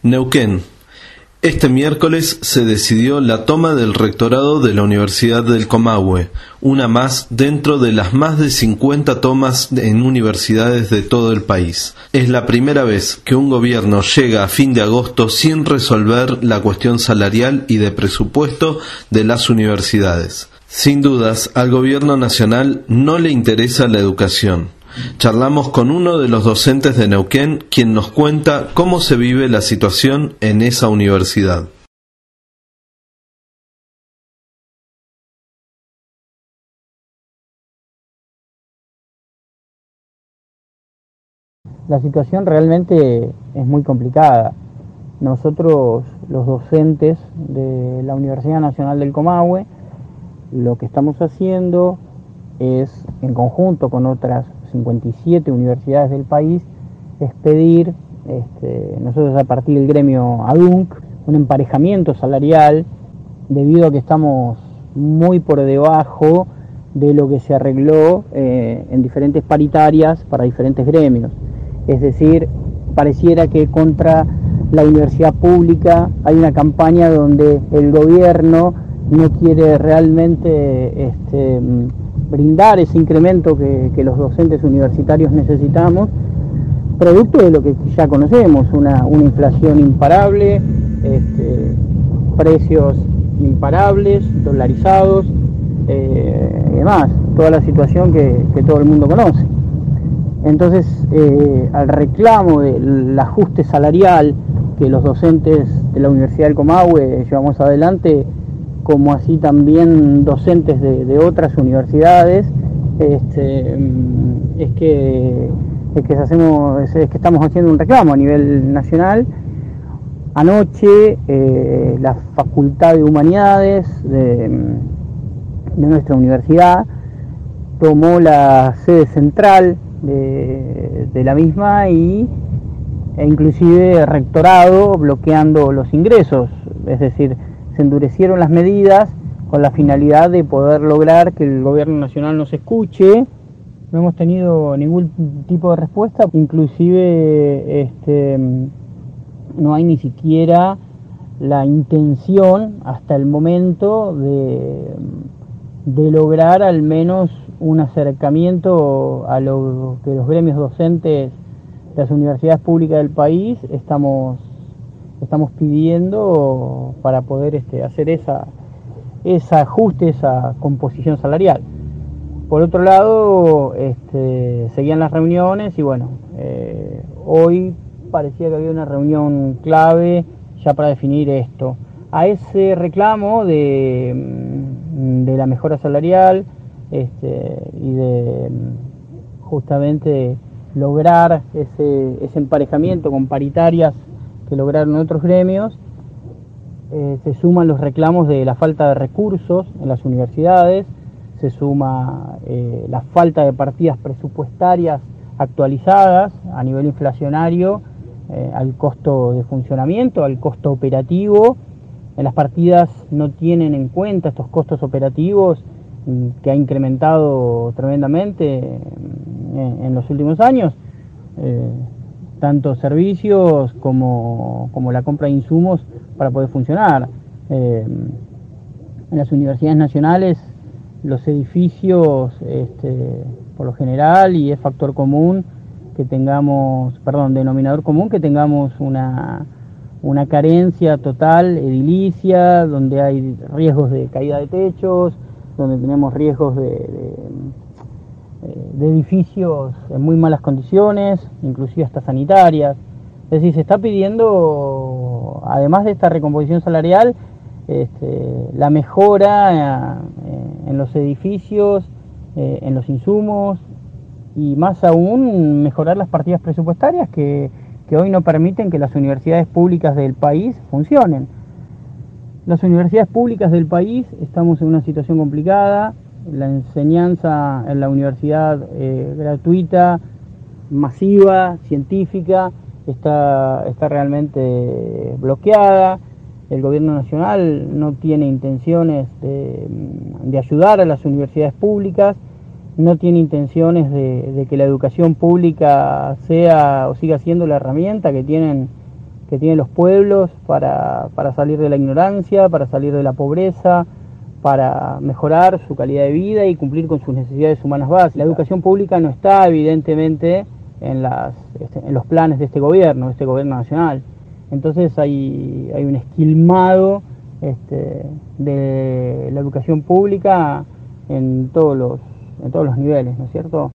Neuquén. Este miércoles se decidió la toma del rectorado de la Universidad del Comahue, una más dentro de las más de 50 tomas en universidades de todo el país. Es la primera vez que un gobierno llega a fin de agosto sin resolver la cuestión salarial y de presupuesto de las universidades. Sin dudas, al gobierno nacional no le interesa la educación. Charlamos con uno de los docentes de Neuquén, quien nos cuenta cómo se vive la situación en esa universidad. La situación realmente es muy complicada. Nosotros, los docentes de la Universidad Nacional del Comahue, lo que estamos haciendo es, en conjunto con otras 57 universidades del país, es pedir, nosotros a partir del gremio ADUNC, un emparejamiento salarial, debido a que estamos muy por debajo de lo que se arregló en diferentes paritarias para diferentes gremios. Es decir, pareciera que contra la universidad pública hay una campaña donde el gobierno no quiere realmente brindar ese incremento que los docentes universitarios necesitamos, producto de lo que ya conocemos, una inflación imparable, precios imparables, dolarizados, y demás, toda la situación que todo el mundo conoce. Entonces, al reclamo del ajuste salarial que los docentes de la Universidad del Comahue llevamos adelante, como así también docentes de otras universidades, es que estamos haciendo un reclamo a nivel nacional. Anoche la Facultad de Humanidades de nuestra universidad tomó la sede central de la misma e inclusive rectorado, bloqueando los ingresos, es decir, se endurecieron las medidas con la finalidad de poder lograr que el gobierno nacional nos escuche. No hemos tenido ningún tipo de respuesta, inclusive no hay ni siquiera la intención hasta el momento de lograr al menos un acercamiento a lo que los gremios docentes de las universidades públicas del país estamos pidiendo para poder hacer ese ajuste, esa composición salarial. Por otro lado, seguían las reuniones y bueno, hoy parecía que había una reunión clave ya para definir esto. A ese reclamo de la mejora salarial y de justamente lograr ese emparejamiento con paritarias que lograron otros gremios, se suman los reclamos de la falta de recursos en las universidades, se suma la falta de partidas presupuestarias actualizadas a nivel inflacionario al costo de funcionamiento, al costo operativo. En las partidas no tienen en cuenta estos costos operativos que ha incrementado tremendamente en los últimos años, tanto servicios como la compra de insumos para poder funcionar. En las universidades nacionales los edificios, por lo general, y es factor común que tengamos, denominador común, que tengamos una carencia total edilicia, donde hay riesgos de caída de techos, donde tenemos riesgos de edificios en muy malas condiciones, inclusive hasta sanitarias. Es decir, se está pidiendo, además de esta recomposición salarial, la mejora en los edificios, en los insumos, y más aún mejorar las partidas presupuestarias que hoy no permiten que las universidades públicas del país funcionen. Las universidades públicas del país estamos en una situación complicada. La enseñanza en la universidad gratuita, masiva, científica, está realmente bloqueada. El gobierno nacional no tiene intenciones de ayudar a las universidades públicas, no tiene intenciones de que la educación pública sea o siga siendo la herramienta que tienen que tienen los pueblos para salir de la ignorancia, para salir de la pobreza, para mejorar su calidad de vida y cumplir con sus necesidades humanas básicas. La educación pública no está evidentemente en los planes de este gobierno nacional. Entonces hay un esquilmado de la educación pública en todos los niveles, ¿no es cierto?